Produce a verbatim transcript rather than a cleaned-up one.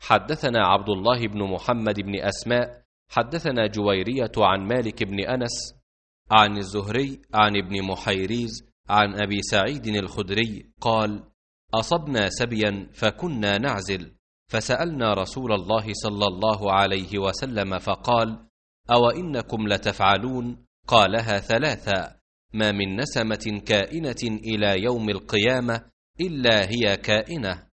حدثنا عبد الله بن محمد بن أسماء حدثنا جويرية عن مالك بن أنس عن الزهري عن ابن محيريز عن أبي سعيد الخدري قال: أصبنا سبيا فكنا نعزل، فسألنا رسول الله صلى الله عليه وسلم فقال: أو إنكم لتفعلون؟ قالها ثلاثا: ما من نسمة كائنة إلى يوم القيامة إلا هي كائنة.